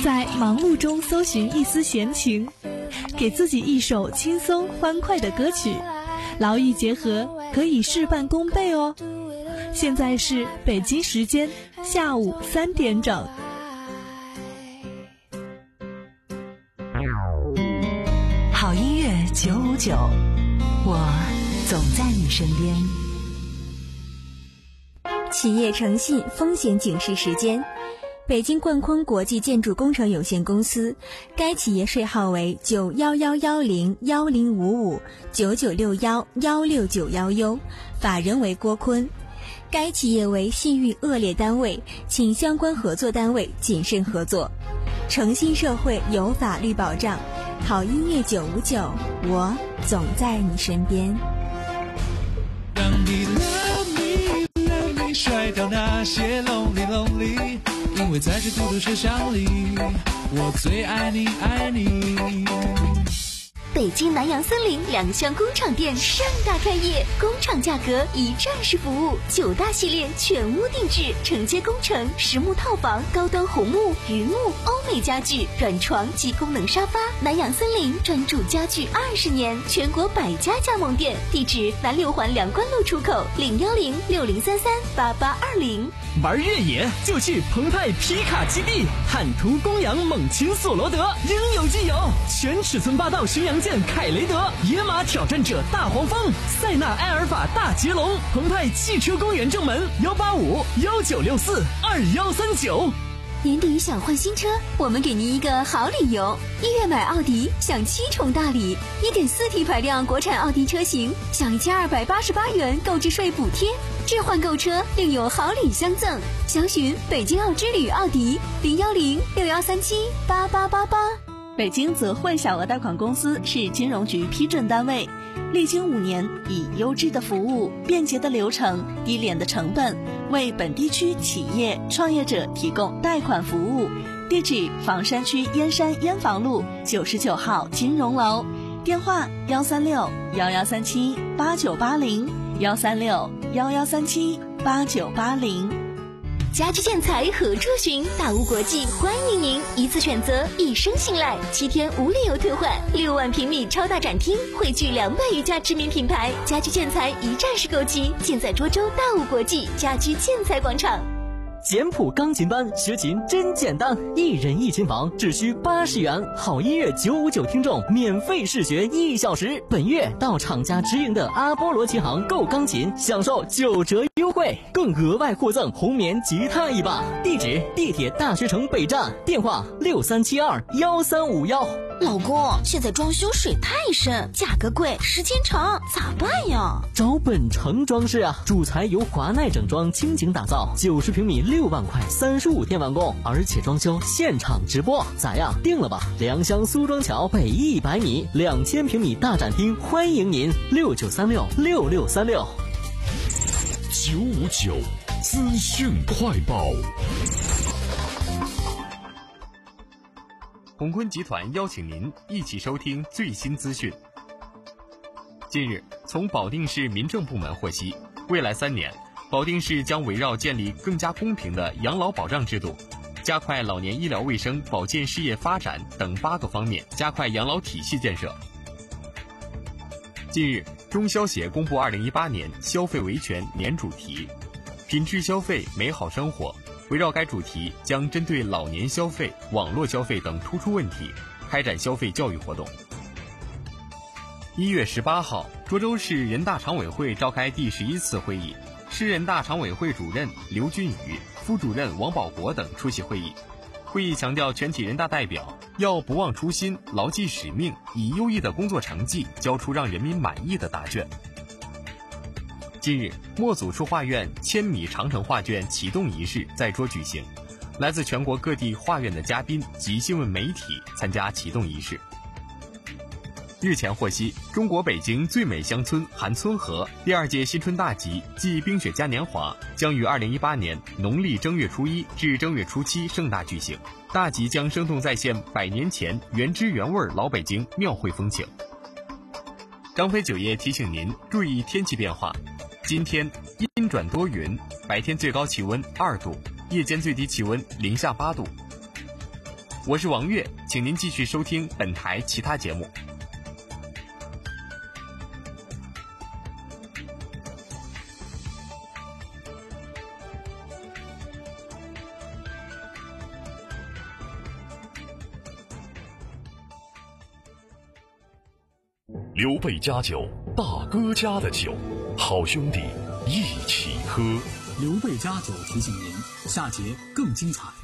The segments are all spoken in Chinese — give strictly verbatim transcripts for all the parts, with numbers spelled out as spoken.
在忙碌中搜寻一丝闲情，给自己一首轻松欢快的歌曲，劳逸结合，可以事半功倍哦。现在是北京时间下午三点整。 好音乐九五九，我总在你身边。 企业诚信风险警示时间，北京冠坤国际建筑工程有限公司，该企业税号为九幺幺幺零幺零五五九九六幺幺六九幺 U， 法人为郭坤。该企业为信誉恶劣单位，请相关合作单位谨慎合作。诚信社会有法律保障，好音乐九五九，我总在你身边。 让你 love me love me 甩掉那些 lonely lonely， 因为在这孤独车厢里，我最爱你爱你。 北京南洋森林两厢工厂店盛大开业，工厂价格一站式服务，九大系列全屋定制，承接工程、实木套房、高端红木、榆木、欧美家具、软床及功能沙发。南洋森林专注家具二十年，全国百家加盟店，地址南六环粮官路出口零幺零六零三三八八二零。 玩越野就去澎湃皮卡基地，坦途公羊猛禽索罗德，应有尽有，全尺寸霸道巡洋舰凯雷德，野马挑战者大黄蜂，塞纳埃尔法大捷龙，澎湃汽车公园正门幺八五幺九六四二幺三九。 年底想换新车，我们给您一个好理由。一月买奥迪享七重大礼， 一点四 T 排量国产奥迪车型享一千二百八十八元购置税补贴，置换购车另有好礼相赠。详询北京奥之旅奥迪零幺零六幺三七八八八八。 北京泽汇小额贷款公司是金融局批准单位，历经五年，以优质的服务、便捷的流程、低廉的成本，为本地区企业创业者提供贷款服务。地址：房山区燕山燕房路九十九号金融楼，电话：幺三六幺幺三七八九八零幺三六幺幺三七八九八零。 家居建材何处寻？大屋国际欢迎您，一次选择，一生信赖，七天无理由退换，六万平米超大展厅，汇聚两百余家知名品牌，家居建材一站式购齐，尽在涿州大屋国际家居建材广场。 简谱钢琴班学琴真简单，一人一琴房只需八十元，好音乐九五九听众免费试学一小时。本月到厂家直营的阿波罗琴行购钢琴，享受九折优惠，更额外获赠红棉吉他一把。地址：地铁大学城北站，电话六三七二幺三五幺。 老公，现在装修水太深，价格贵，时间长，咋办呀？ 找本城装饰啊，主材由华奈整装倾情打造，九十平米六万块，三十五天完工，而且装修现场直播，咋样？定了吧？良乡苏庄桥北一百米，两千平米大展厅，欢迎您，六九三六六六三六。 九五九资讯快报。 鸿坤集团邀请您一起收听最新资讯。近日，从保定市民政部门获悉，未来三年，保定市将围绕建立更加公平的养老保障制度，加快老年医疗卫生保健事业发展等八个方面，加快养老体系建设。近日，中消协公布二零一八年消费维权年主题，品质消费，美好生活。围绕该主题，将针对老年消费、网络消费等突出问题，开展消费教育活动。一月十八号，涿州市人大常委会召开第十一次会议，市人大常委会主任刘俊宇、副主任王保国等出席会议。会议强调，全体人大代表要不忘初心，牢记使命，以优异的工作成绩交出让人民满意的答卷。近日，莫祖树画院千米长城画卷启动仪式在涿举行，来自全国各地画院的嘉宾及新闻媒体参加启动仪式。日前获悉，中国北京最美乡村韩村河第二届新春大集暨冰雪嘉年华将于二零一八年农历正月初一至正月初七盛大举行。大集将生动再现百年前原汁原味老北京庙会风情。张飞酒业提醒您注意天气变化。今天阴转多云，白天最高气温二度，夜间最低气温零下八度。 我是王悦，请您继续收听本台其他节目。 刘备家酒，大哥家的酒，好兄弟一起喝。 刘备家酒提醒您，下节更精彩。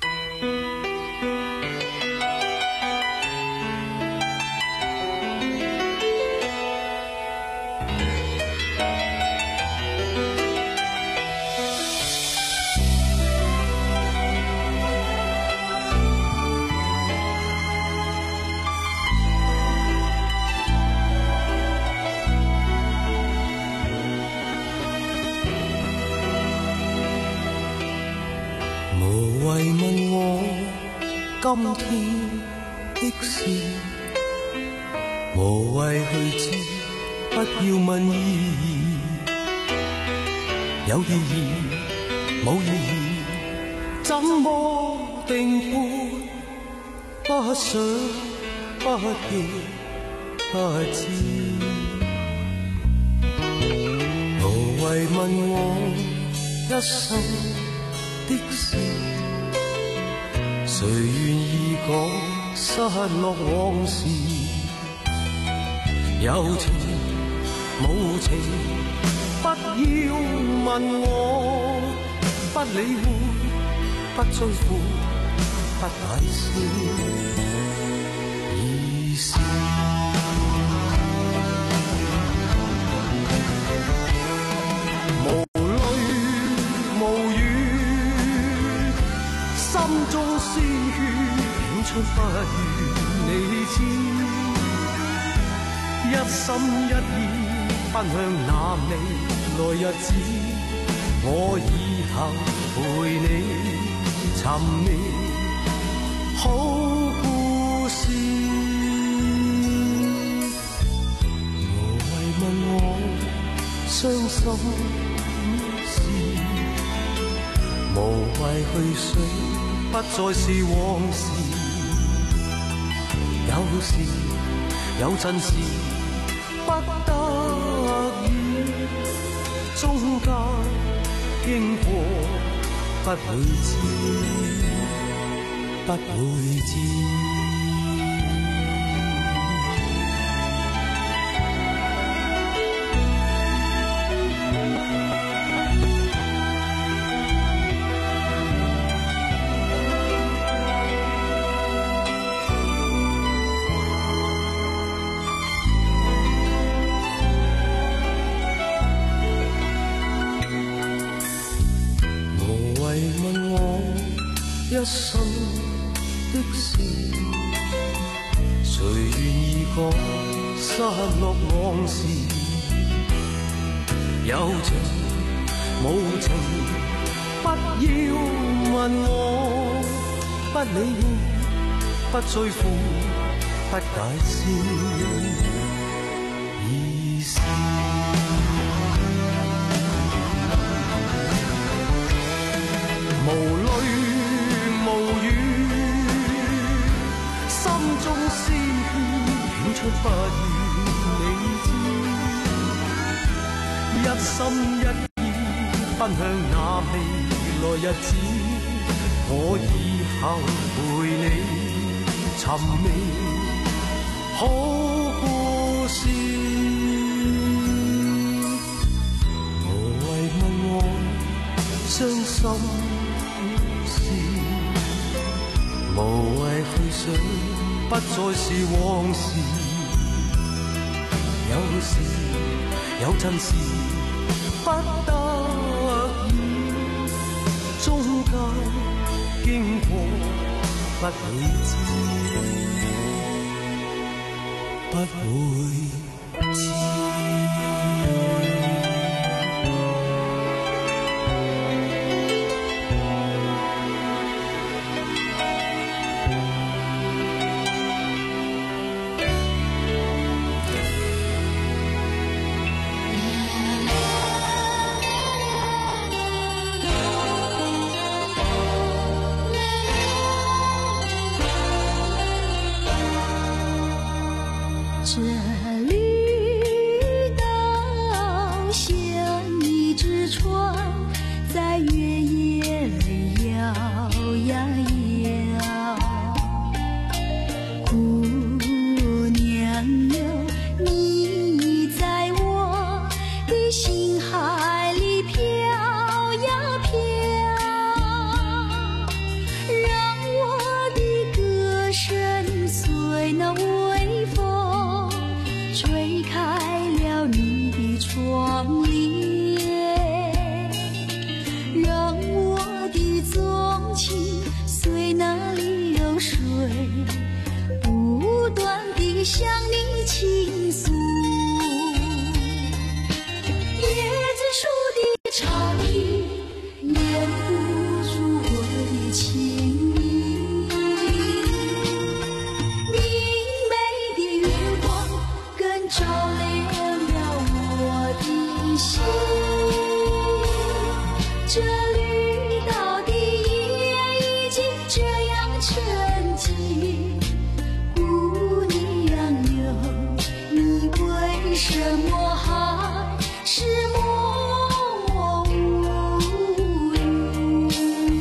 今天的事無謂去知，不要問意義，有意義冇意義，怎麼定判？不想不記不知，無謂問我一生的事。誰願意講失落往事？有情無情，不要問我，不理會，不追悔，不解釋，已是無淚無語，心中鮮血湧出不願你知，一心一意奔向那未來日子，我以後陪你尋覓好故事。無謂問我傷心事，無謂去想不再是往事，有時有陣時不得已，中間經過不會知，不會知。一生的事，誰願意講失落往事？有情無情，不要問我，不理會，不追悔，不解釋，已是無淚無語，心中鮮血湧出不願你知，一心一意奔向那未來日子，我以後陪你尋覓好故事。無謂問我傷心無謂去想，不再是往事。有時有陣時不得已，中間經過不會知，不會知。 这绿岛像一只船，在月夜里摇呀摇。姑娘哟，你在我的心海里飘呀飘，让我的歌声随那微风吹开了你的窗帘，让我的纵情随那流水不断地向你倾诉。椰子树的长影掩不住我的情意，明媚的月光更照亮了我的心。这绿岛的夜已经这样沉寂，姑娘哟，你为什么还是默默无语？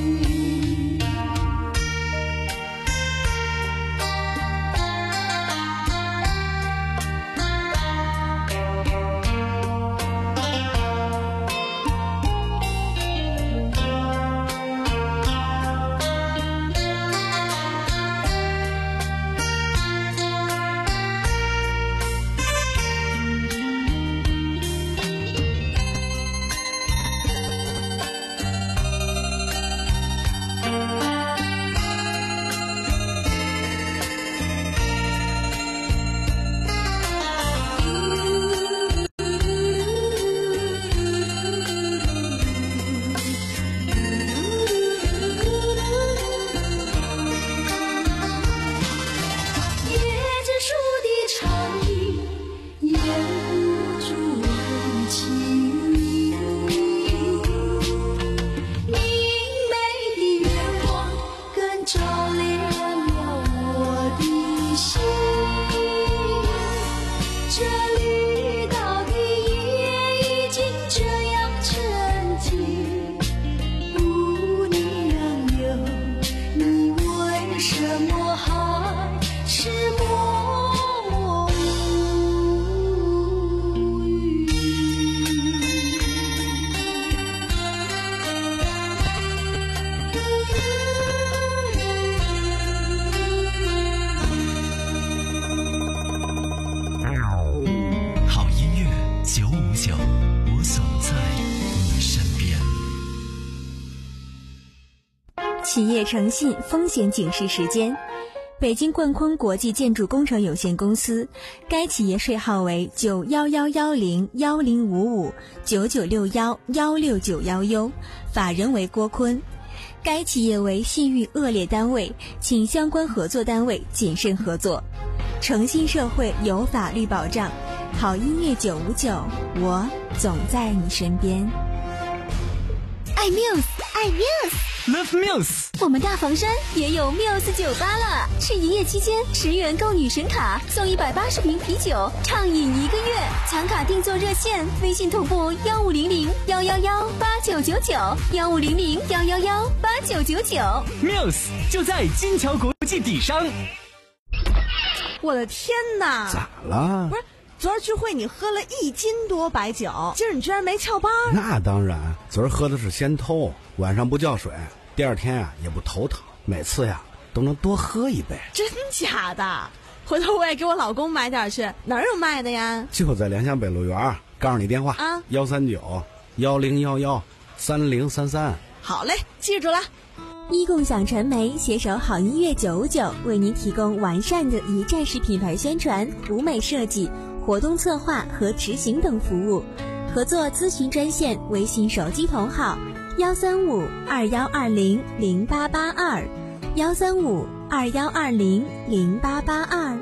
企业诚信风险警示时间。北京冠坤国际建筑工程有限公司，该企业税号为九一一一零一零五五九九六一一六九一 U， 法人为郭坤。该企业为信誉恶劣单位，请相关合作单位谨慎合作。诚信社会有法律保障，好音乐九五九，我总在你身边。 爱 Muse， 爱 Muse。Love Muse， 我们大房山也有 Muse 酒吧了，是营业期间十元购女神卡送一百八十瓶啤酒，畅饮一个月。抢卡订座热线：微信同步幺五零零幺幺幺八九九九幺五零零幺幺幺八九九九。 Muse 就在金桥国际底商。 我的天哪！ 咋了？ 不是。昨儿聚会你喝了一斤多白酒，今儿你居然没翘班？ 那当然，昨儿喝的是仙偷，晚上不叫水，第二天啊也不头疼，每次呀都能多喝一杯。 真假的？回头我也给我老公买点去，哪儿有卖的呀？ 就在良乡北路园，告诉你电话啊，幺三九幺零幺幺三零三三。 好嘞，记住了。 一共享传媒携手好音乐九五九，为您提供完善的一站式品牌宣传、舞美设计、活动策划和执行等服务。合作咨询专线：微信手机同号幺三五二幺二零零八八二幺三五二幺二零零八八二。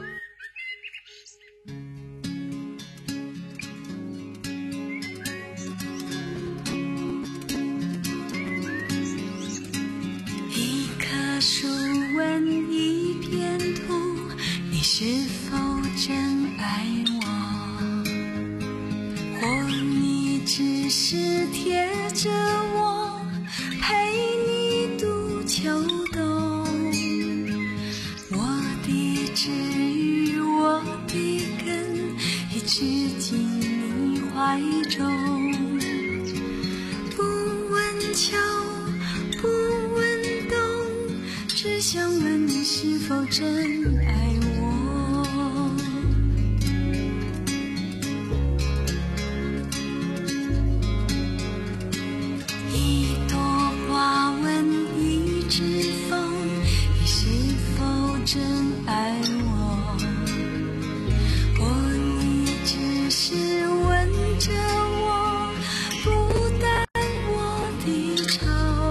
一棵树问一片土，你是否真至于我的根一直进你怀中，不问秋，不问冬，只想问你是否真爱我。一朵花问一只风，你是否真爱我？我一直是问着我，不淡我的愁，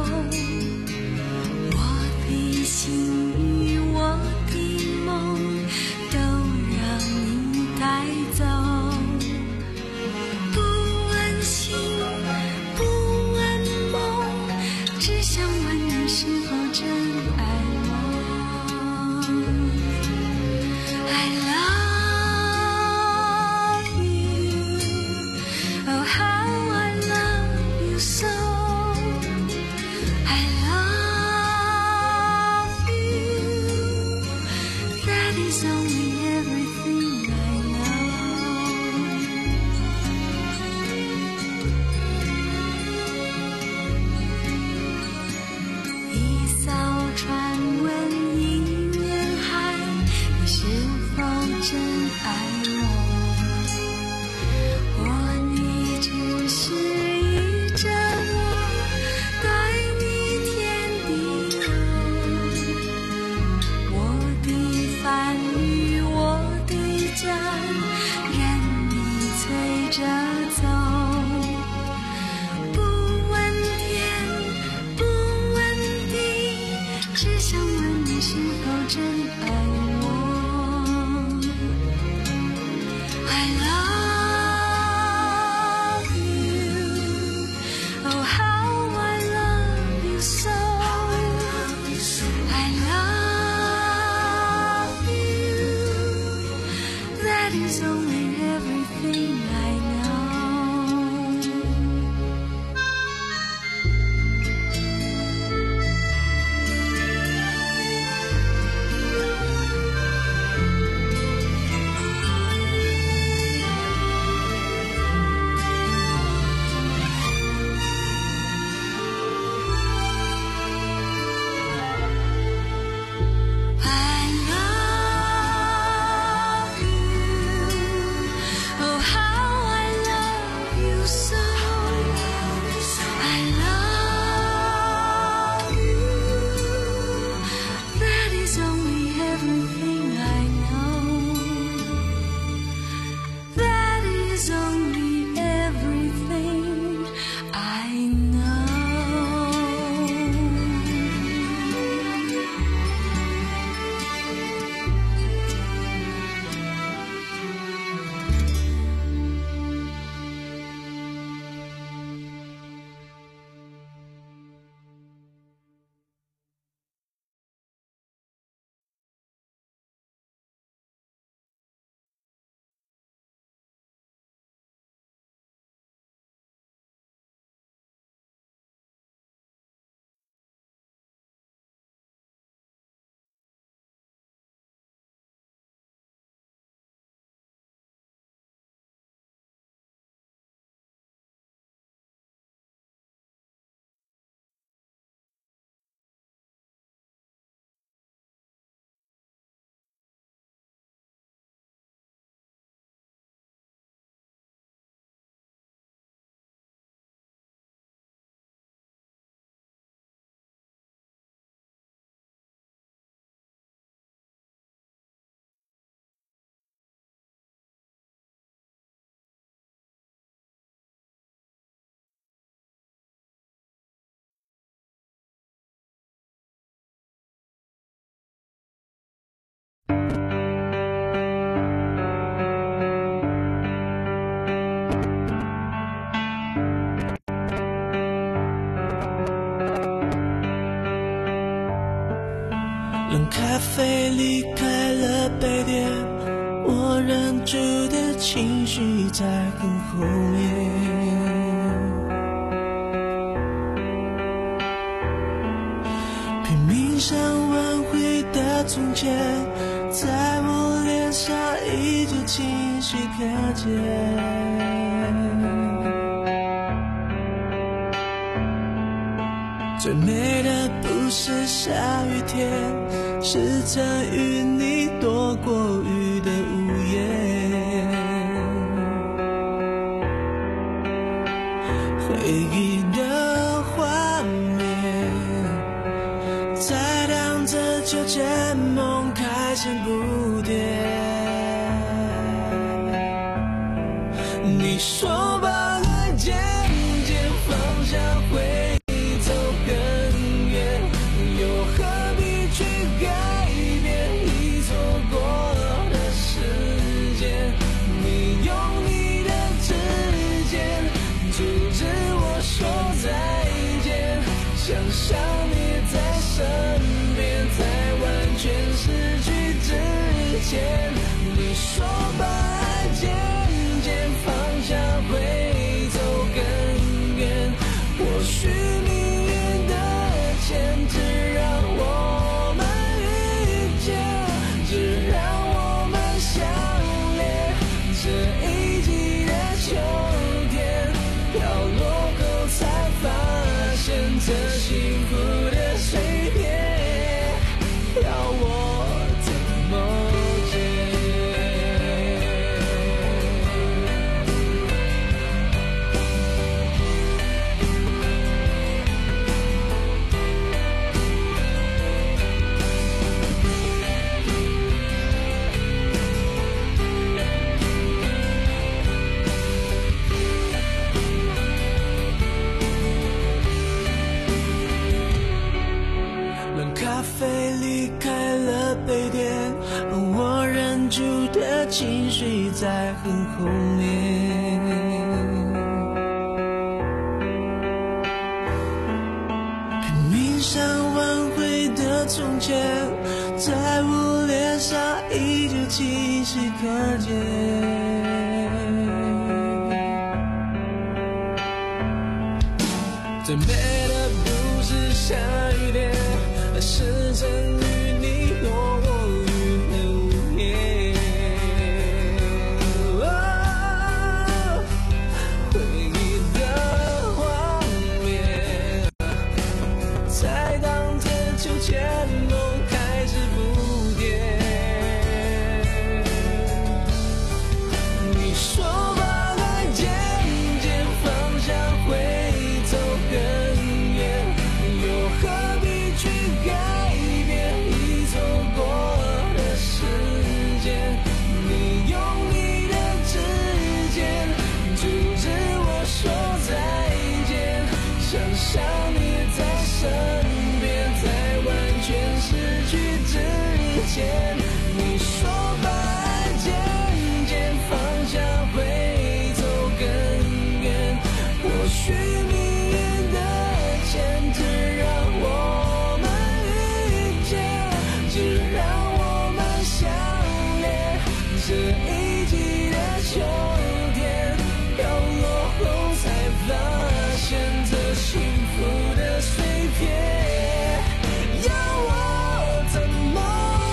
我的心与我的梦都让你带走。不问心，不问梦，只想问你是否真爱我。I love you, oh how I love you so. I love you, that is only everything I know. 一艘船问一面海，你是否真爱我？我一直是依着我，带你天地游。我的帆与我的桨，任你催着走。不问天，不问地，只想问你是否真爱我。I love you, oh how I love you so. I love you, that is only everything I know. 冷咖啡离开了杯垫，我忍住的情绪在很后面。拼命想挽回的从前，在我下依旧清晰可见。最美的不是下雨天，是曾与你躲过雨的午夜。回忆的画面在荡着秋千，梦开始不跌。你说把爱渐渐放下会走更远，又何必去改变已错过的时间？你用你的指尖阻止我说再见，想象你在身边，在完全失去之前。你说把爱渐渐放下会走更远，或许命运的牵制让我们遇见，只让我们相恋。这一季的秋天飘落后才发现，这幸福的碎片要我怎么情绪在很后面，拼命想挽回的从前，在我脸上依旧清晰可见。最美的不是下雨天，而是曾与你躲过雨的午夜。你说把爱渐渐放下会走更远，或许命运的牵制让我们遇见，只让我们相恋。这一季的秋天飘落后才发现，这幸福的碎片要我怎么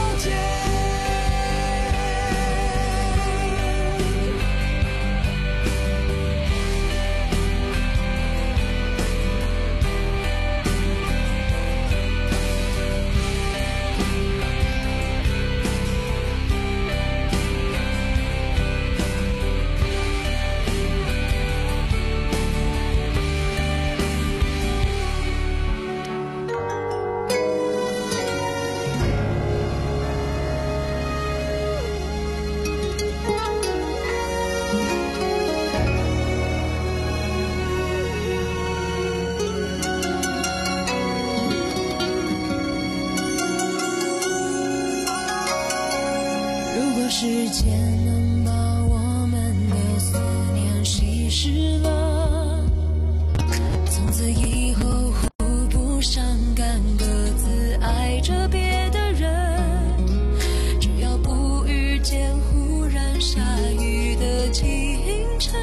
时间能把我们的思念稀释了，从此以后互不相干，各自爱着别的人。只要不遇见忽然下雨的清晨，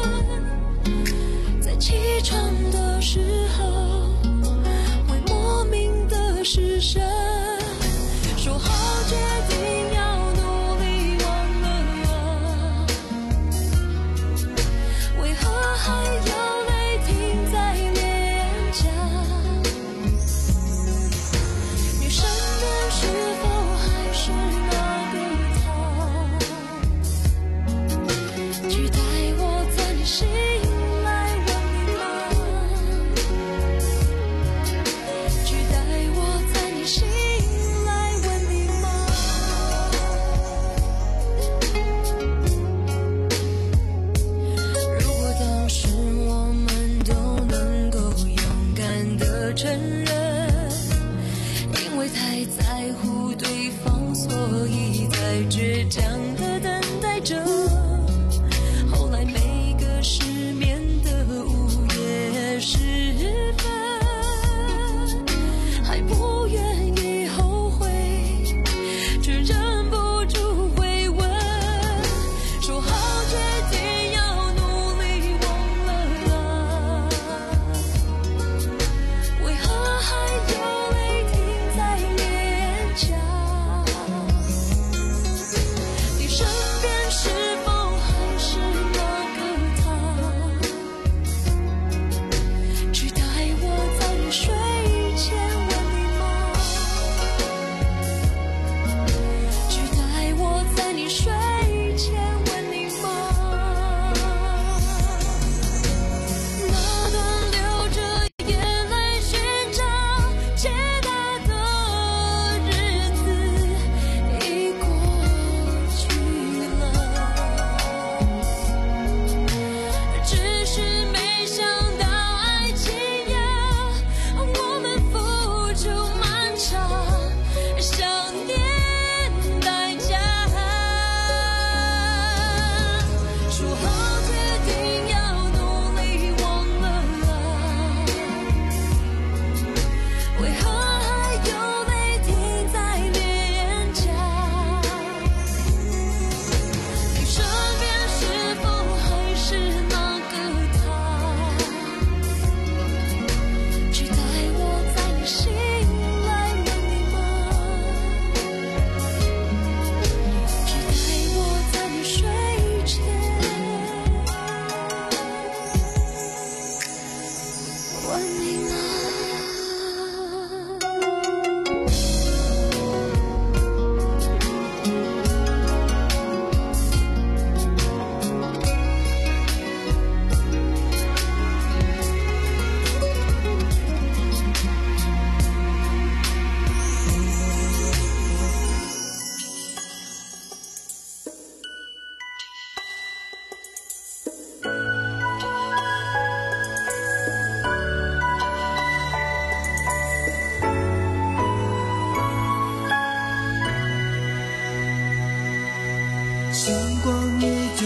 在起床的时候会莫名的失神，说好决定要努力，我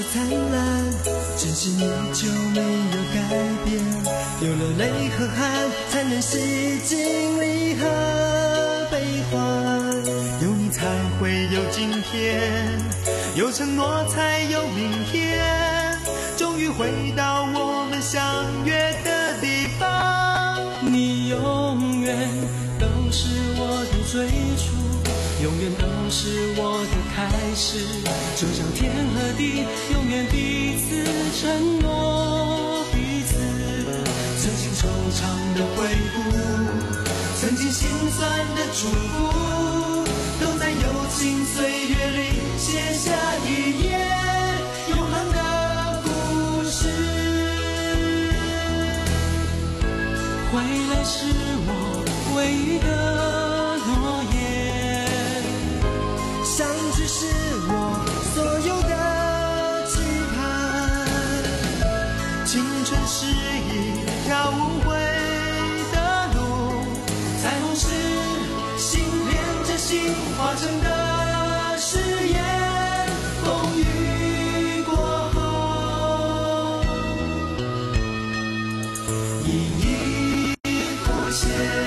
灿烂，真心依旧没有改变。有了泪和汗，才能洗净离合悲欢。有你才会有今天，有承诺才有明天。终于回到我们相约的地方。你永远都是我的最初，永远都是我的开始，就像天和地永远彼此承诺彼此。曾经惆怅的回顾，曾经心酸的祝福，都在友情岁月里写下一页永恒的故事。回来是我唯一的诺言，相聚是我所有的期盼。青春是一条无悔的路，彩虹是心连着心化成的誓言。风雨过后，意义浮现。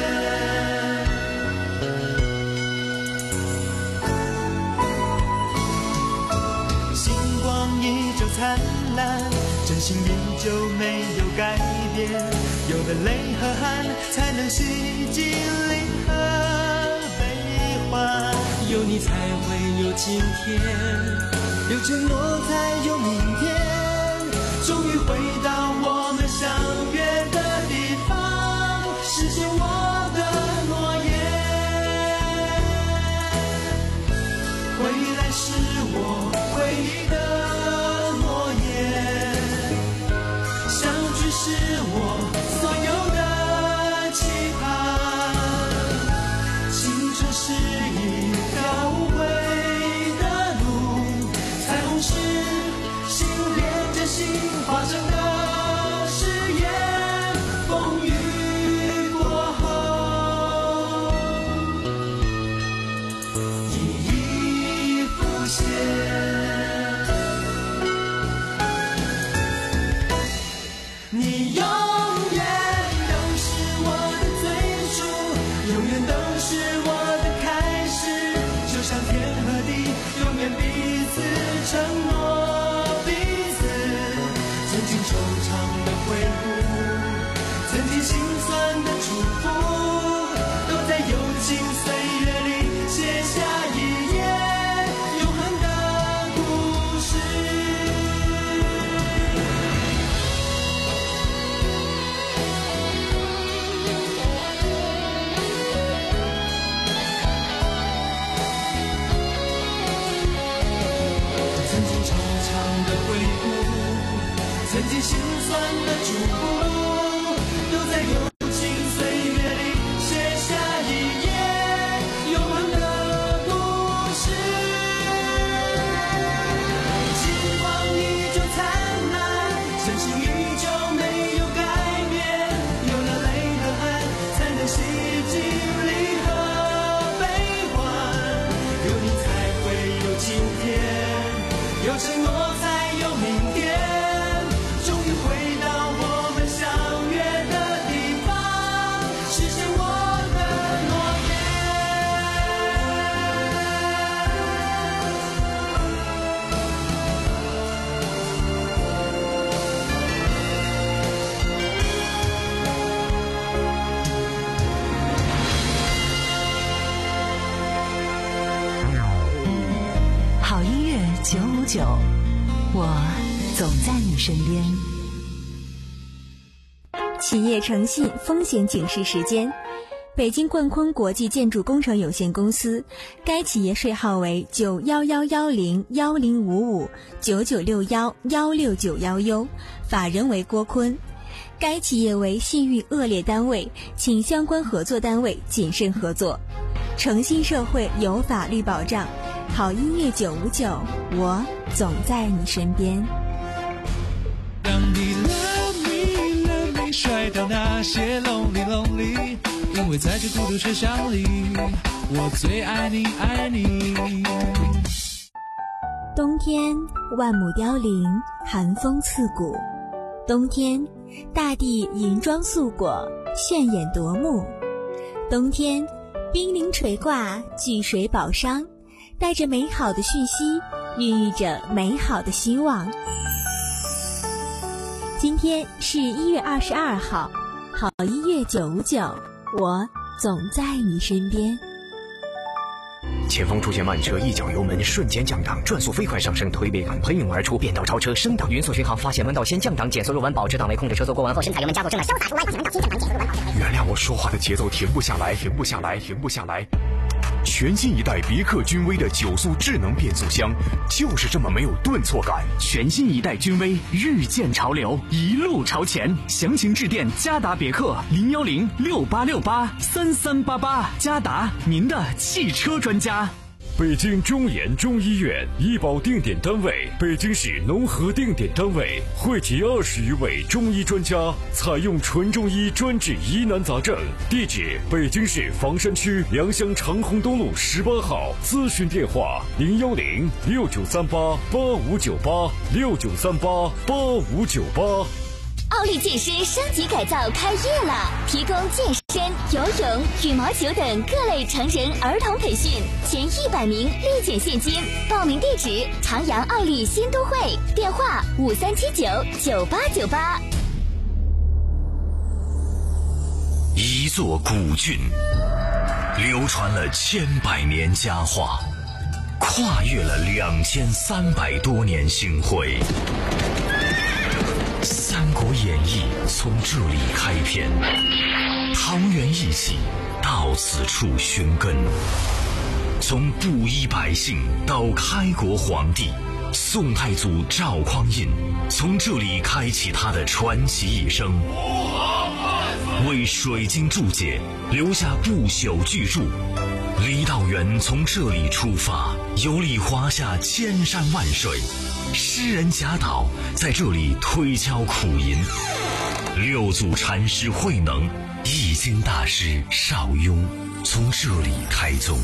灿烂，真心依旧没有改变。有了泪和汗，才能洗净离合悲欢。有你才会有今天，有承诺才有明天。终于回到我们相约的地方，实现我的诺言。回来是我唯一的是我所有的期盼。青春是一条无悔的路，彩虹是心连着心化成的誓言。风雨过后，意义浮现。你永远都是我的最初，永远都是我的开始，就像天和地永远彼此承诺彼此。曾经惆怅的回顾，曾经心酸的祝福，都在友情岁月里写下一页永恒的故事。曾经心酸的祝福，都在友情岁月里写下一页永恒的故事。星光依旧灿烂，真心依旧没有改变。有了泪和汗，才能洗净离合悲欢。有你才会有今天，有承诺才有明天。 好音乐九五九，我总在你身边。 企业诚信风险警示时间。北京冠坤国际建筑工程有限公司，该企业税号为九幺幺幺零幺零五五九九六幺幺六九幺 U， 法人为郭坤。该企业为信誉恶劣单位，请相关合作单位谨慎合作。诚信社会有法律保障，好音乐九五九，我总在你身边。 让你 love me love me 甩掉那些 lonely lonely， 因为在这孤独车厢里，我最爱你爱你。 冬天万亩凋零，寒风刺骨。冬天大地银装素裹，炫眼夺目。冬天冰凌垂挂，聚水宝商，带着美好的讯息，孕育着美好的希望。今天是一月二十二号，好音乐九五九，我总在你身边。 前方出现慢车，一脚油门瞬间降档，转速飞快上升，推背感喷涌而出，变道超车升档，匀速巡航，发现弯道先降档，减速入弯，保持档位，控制车速过弯后深踩油门加速，正在潇洒出弯，发现弯道先降档，减速入弯，保持档位。 原谅我说话的节奏停不下来，停不下来，停不下来。全新一代别克君威的九速智能变速箱，就是这么没有顿挫感。 全新一代君威，日见潮流，一路朝前。详情致电嘉达别克零幺零六八六八三三八八，嘉达，您的汽车专家。 北京中研中医院医保定点单位，北京市农合定点单位，汇集二十余位中医专家，采用纯中医专治疑难杂症。地址：北京市房山区良乡长虹东路十八号。咨询电话：零幺零六九三八八五九八六九三八八五九八。 奥利健身升级改造开业了，提供健身、游泳、羽毛球等各类成人儿童培训，前一百名立减现金。报名地址：长阳奥利新都会，电话五三七九九八九八。 一座古郡，流传了千百年佳话，跨越了两千三百多年星辉。《三国演义》从这里开篇，桃园义气到此处寻根。从布衣百姓到开国皇帝，宋太祖赵匡胤从这里开启他的传奇一生，为水经注解留下不朽巨著。郦道元从这里出发，游历华夏千山万水。诗人贾岛在这里推敲苦吟，六祖禅师慧能、易经大师邵雍从这里开宗。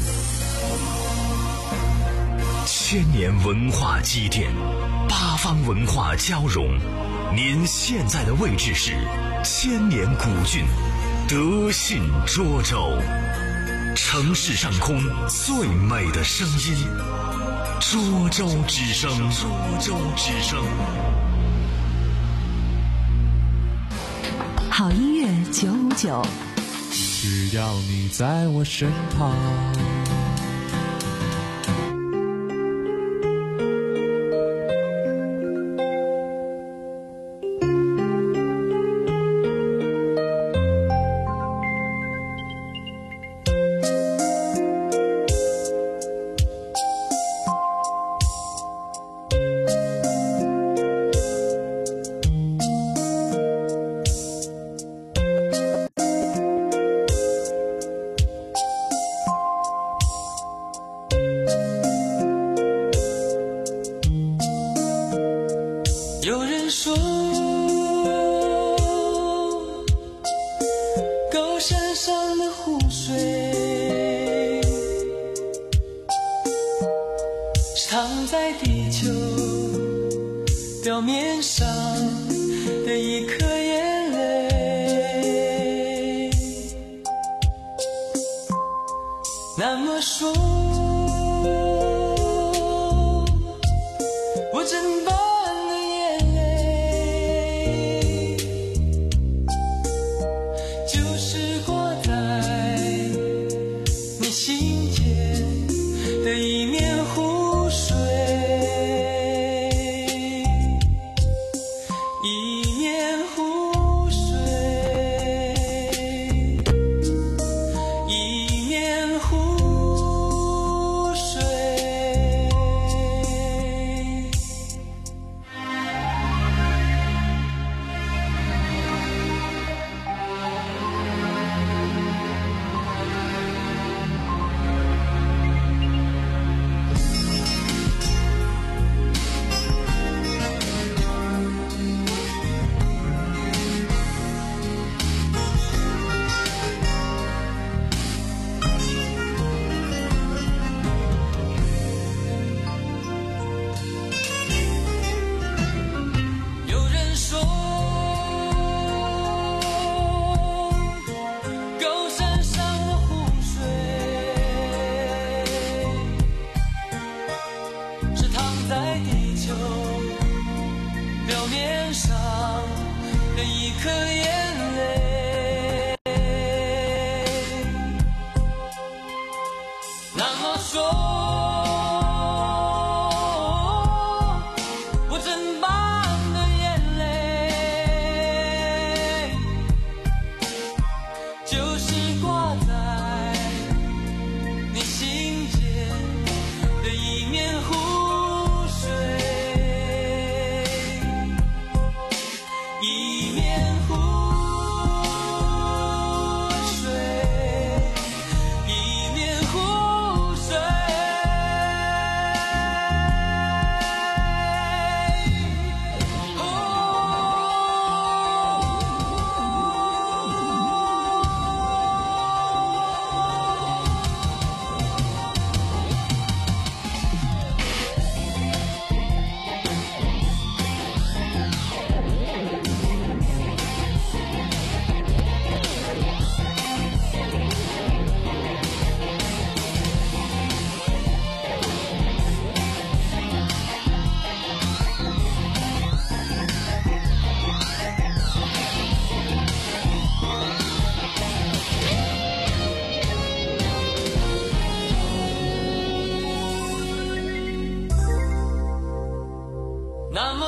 千年文化积淀，八方文化交融。您现在的位置是千年古郡德信涿州，城市上空最美的声音。涿州之声，涿州之声。 好音乐九五九， 只要你在我身旁。 有人说，高山上的湖水是躺在地球表面上的一颗眼泪。那么说，我真把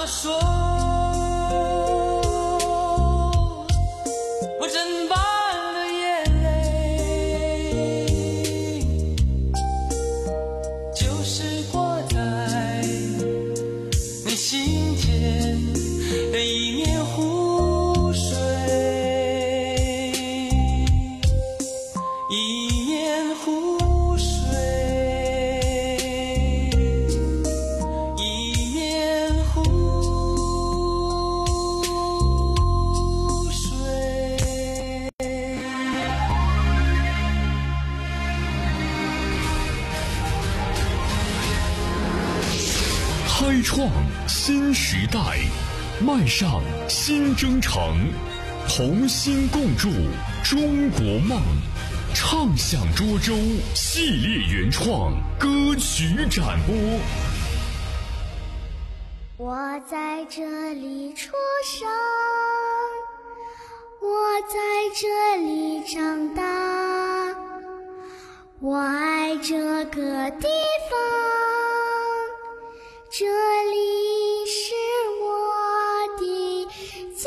么说，我真把了眼泪，就是挂在你心间的一面湖水，一面湖水，一面湖水。 开创新时代，迈上新征程，同心共筑中国梦。畅享涿州系列原创歌曲展播。 我在这里出生，我在这里长大，我爱这个地方，这里是我的家。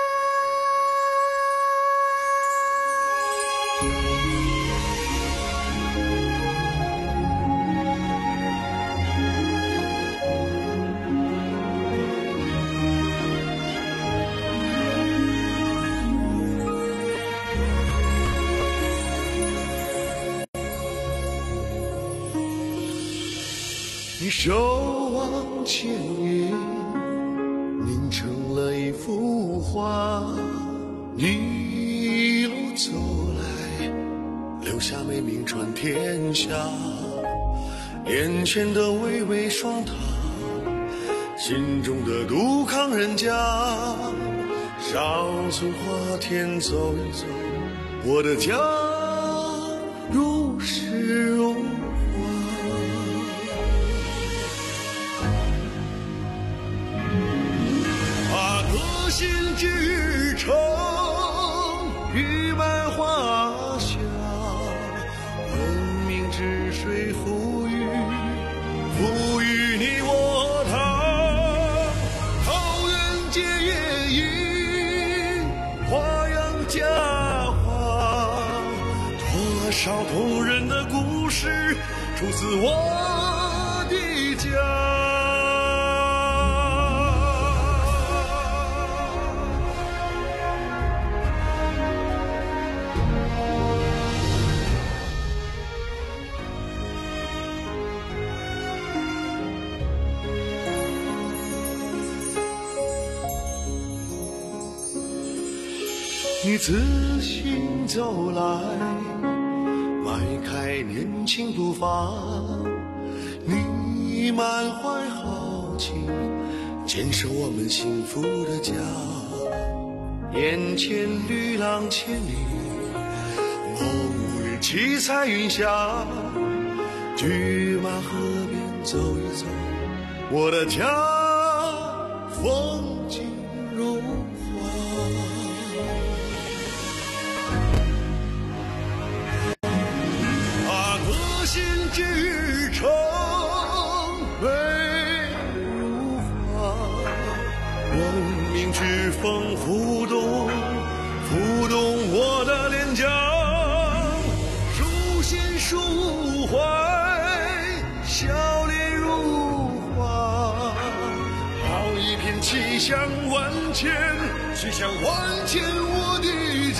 你守望千年，凝成了一幅画。你一路走来，留下美名传天下。眼前的巍巍双塔，心中的杜康人家。上村花田走一走，我的家如诗如革新之城，玉满华夏，文明之水赋予，赋予你我他。桃源结夜莺，花样佳话，多少动人的故事出自我的家。你自行走来，迈开年轻步伐，你满怀豪情，坚守我们幸福的家。眼前绿浪千里，暮日七彩云下，驹马河边走一走，我的家风景如之城，美如画，文明之风浮动，浮动我的脸颊，书写抒怀，笑脸如花，好一片气象万千，气象万千我的家。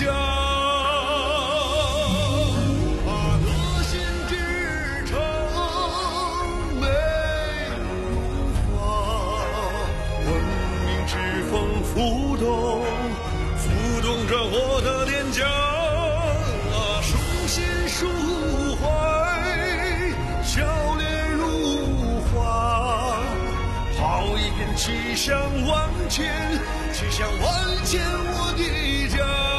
浮动，浮动着我的脸颊，书写抒怀，笑脸如花，好一片气象万千，气象万千我的家。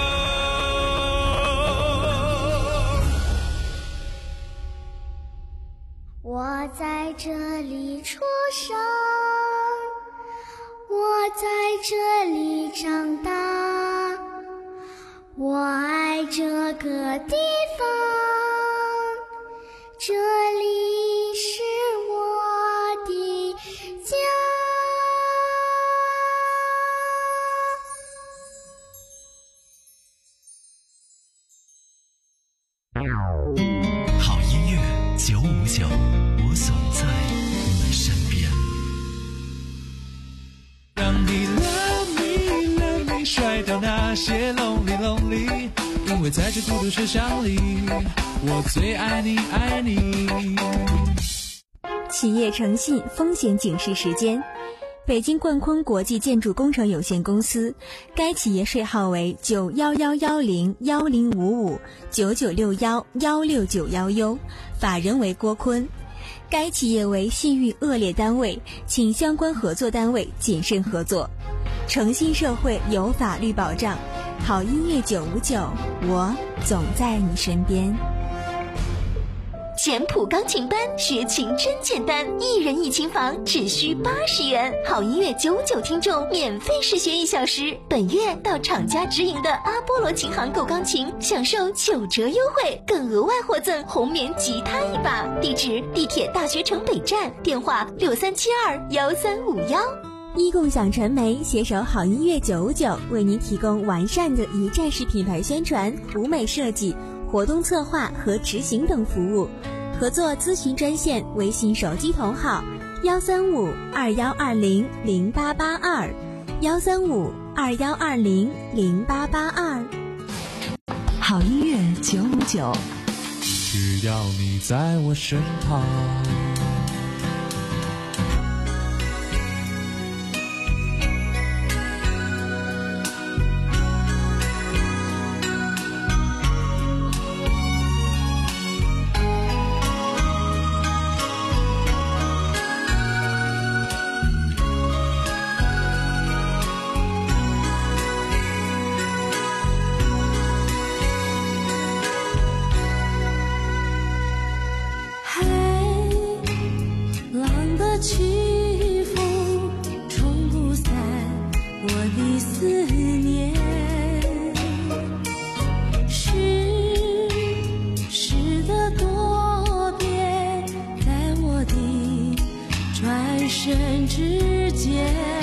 我在这里出生，我在这里长大，我爱这个地方，这里是我的家。 总在你身边。 让你 love me love me 甩掉那些 lonely lonely， 因为在这孤独车厢里，我最爱你爱你。 企业诚信风险警示时间。北京冠坤国际建筑工程有限公司，该企业税号为九幺幺幺零幺零五五九九六幺幺六九幺 U， 法人为郭坤。该企业为信誉恶劣单位，请相关合作单位谨慎合作。诚信社会有法律保障，好音乐九五九，我总在你身边。 简谱钢琴班学琴真简单，一人一琴房只需八十元，好音乐九五九听众免费试学一小时。本月到厂家直营的阿波罗琴行购钢琴，享受九折优惠，更额外获赠红棉吉他一把。地址：地铁大学城北站，电话六三七二幺三五幺。 一共享传媒携手好音乐九五九，为您提供完善的一站式品牌宣传、舞美设计、活动策划和执行等服务。合作咨询专线：微信手机同号幺三五二幺二零零八八二，幺三五二幺二零零八八二。 好音乐九五九， 只要你在我身旁。 起伏冲不散我的思念，世事的多变，在我的转身之间，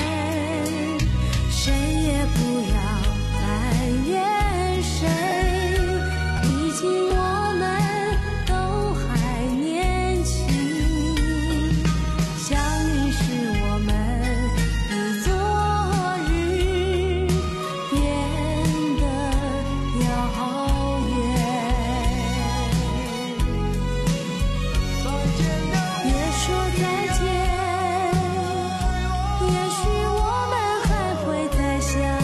谁也不要埋怨谁，毕竟我们都还年轻。相遇是我们的昨日变得遥远，别说再见，也许我们还会再相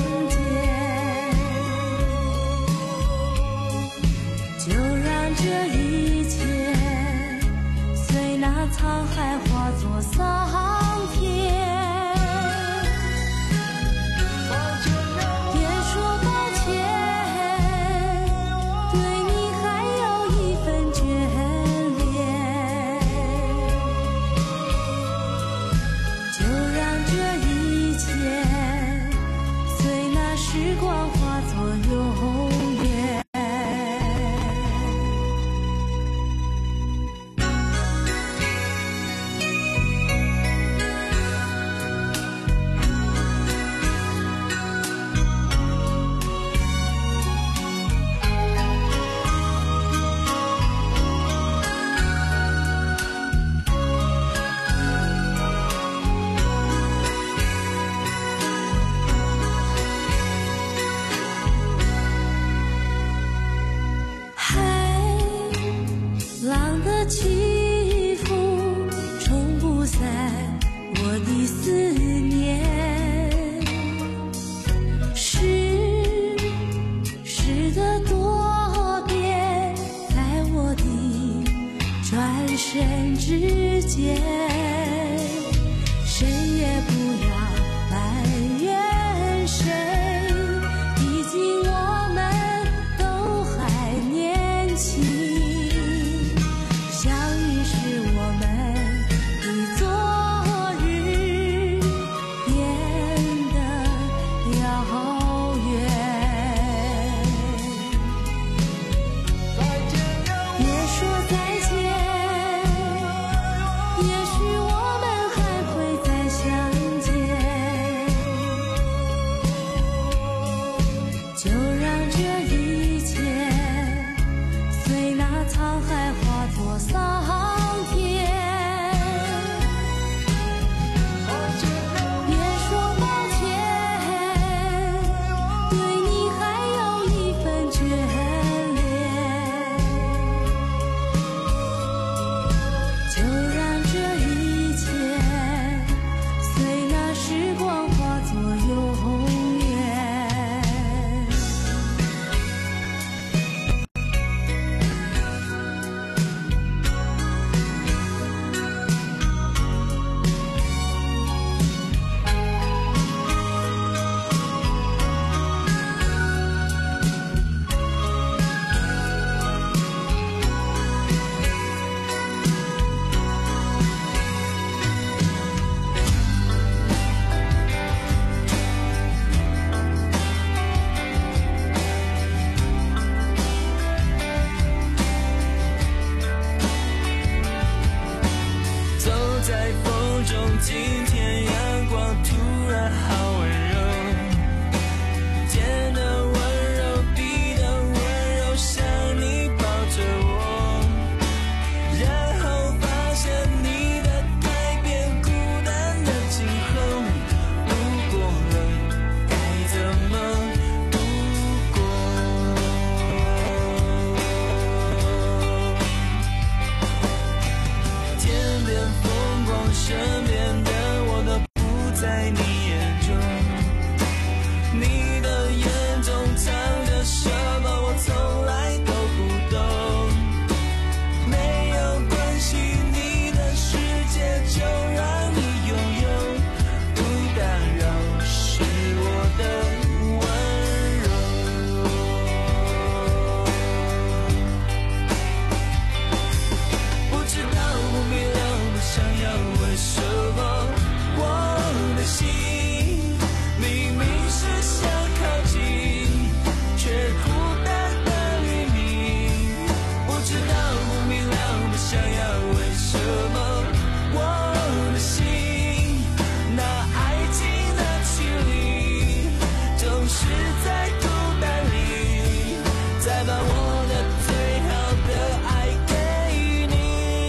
见，就让这一切随那沧海化作桑田。别说抱歉，对你还有一份眷恋，就让这一切随那时光化作永远。浪的起伏冲不散我的思念，世事的多变，在我的转身之间，谁也不要埋怨谁，毕竟我们都还年轻。相遇是我们的昨日变得遥远，别说再见，也许我在风中，今天阳光突然好温柔，天的温柔，地的温柔，像你抱着我，然后发现你的改变，孤单的今后，路过了该怎么度过？天边风光，身边的我都不在你眼中，你的眼中藏着什么，我从来都不懂。没有关系，你的世界就让你拥有，不打扰是我的温柔。不知道，不明了，不想要，为什么我的心明明是想靠近，却孤单的黎明。不知道，不明了，不想要，为什么我的心那爱情的距离，总是在孤单里，再把我的最好的爱给你。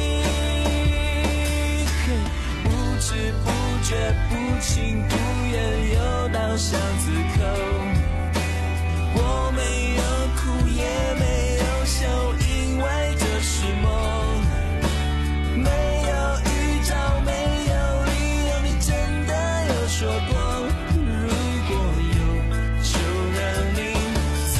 不知不觉，不情不愿，又到巷子口，我没有哭也没有笑，因为这是梦。没有预兆，没有理由，你真的有说过，如果有，就让你自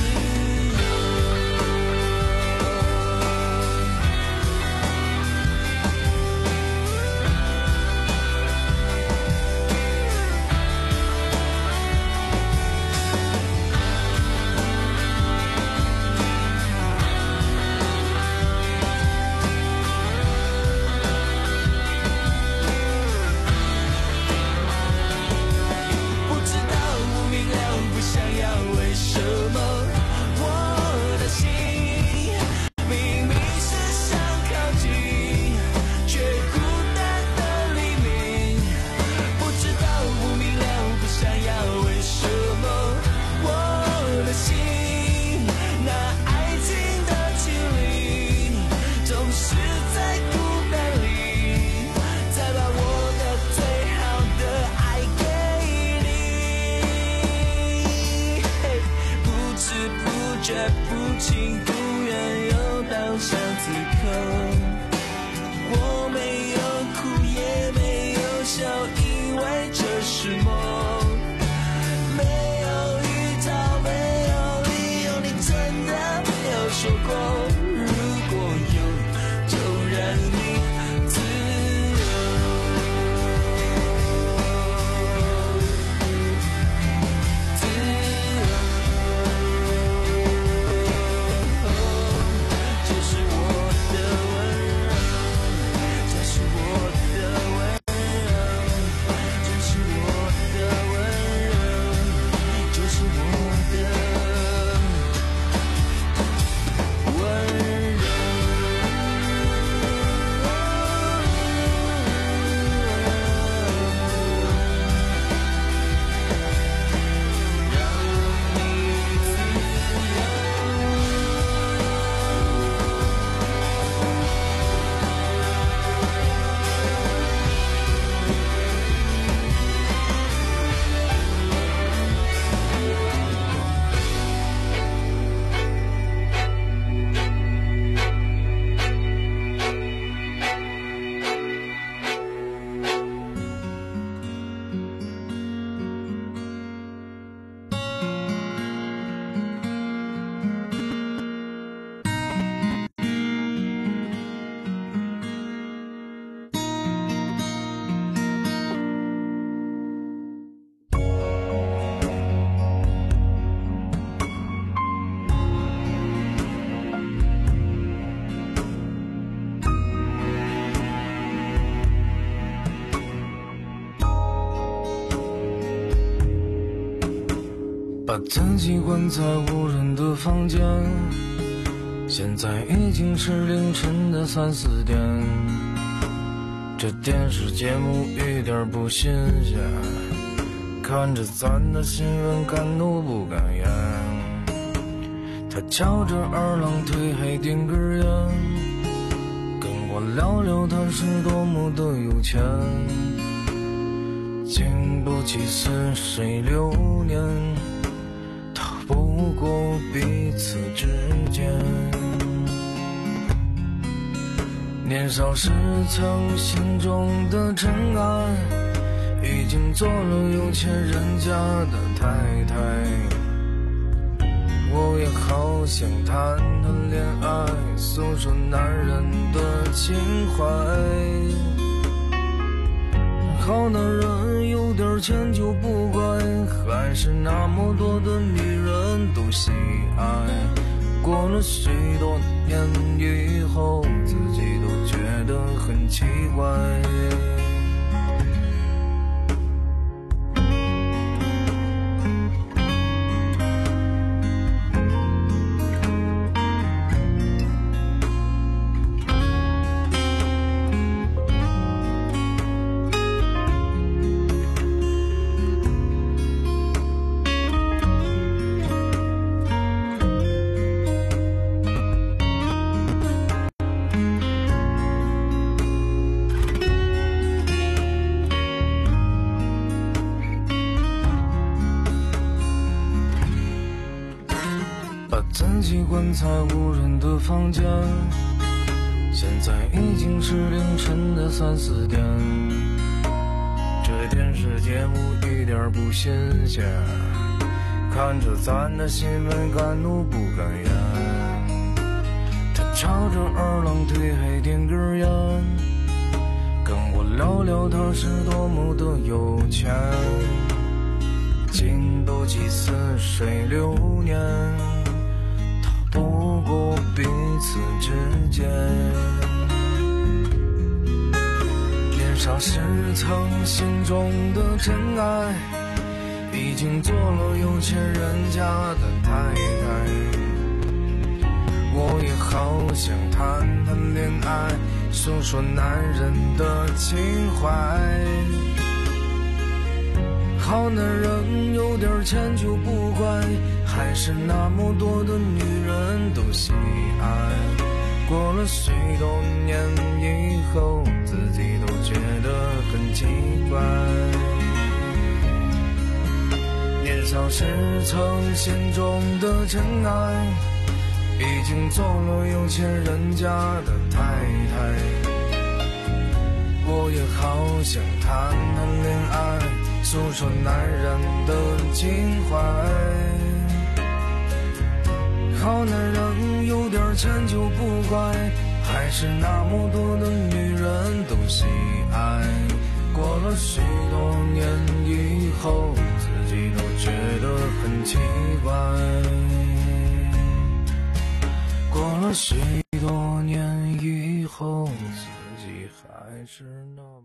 不知道，不明了，不想要，为什么我的心明明是想靠近，却孤单的黎明。不知道，不明了，不想要，为什么我的心那爱情的距离，总是在孤单里，再把我的最好的爱给你。不知不觉，不情不愿，又到巷子口，我没有哭也没有笑，因为这是梦。没有预兆，没有理由，你真的有说过，如果有，就让你自由，自由。这是我的温柔，这是我的温柔，这是我的温柔，这是我的温柔。 把自己关在无人的房间，现在已经是凌晨的三四点。 这电视节目一点不新鲜，看着咱的新闻敢怒不敢言。他翘着二郎腿还点根烟，跟我聊聊他是多么的有钱。经不起似水流年，逃不过彼此之间。年少时曾心中的尘埃，已经做了有钱人家的太太。我也好想谈谈恋爱，诉说男人的情怀。好男人有点钱就不乖，还是那么多的女人都喜爱。过了许多年以后，自己都觉得很奇怪。自己棺材无人的房间，现在已经是凌晨的三四点。这电视节目一点不新鲜，看着咱的新闻敢怒不敢言。他翘着二郎腿还点根烟，跟我聊聊他是多么的有钱。经不起似水流年，不过彼此之间。年少时曾心中的尘埃，已经做了有钱人家的太太。我也好想谈谈恋爱，诉说男人的情怀。好男人有点钱就不乖，还是那么多的女人都喜爱。过了许多年以后，自己都觉得很奇怪。年少时曾心中的尘埃，已经做了有钱人家的太太。我也好想谈谈恋爱，诉说男人的情怀。好男人有点钱就不乖，还是那么多的女人都喜爱。过了许多年以后，自己都觉得很奇怪。过了许多年以后，自己还是那么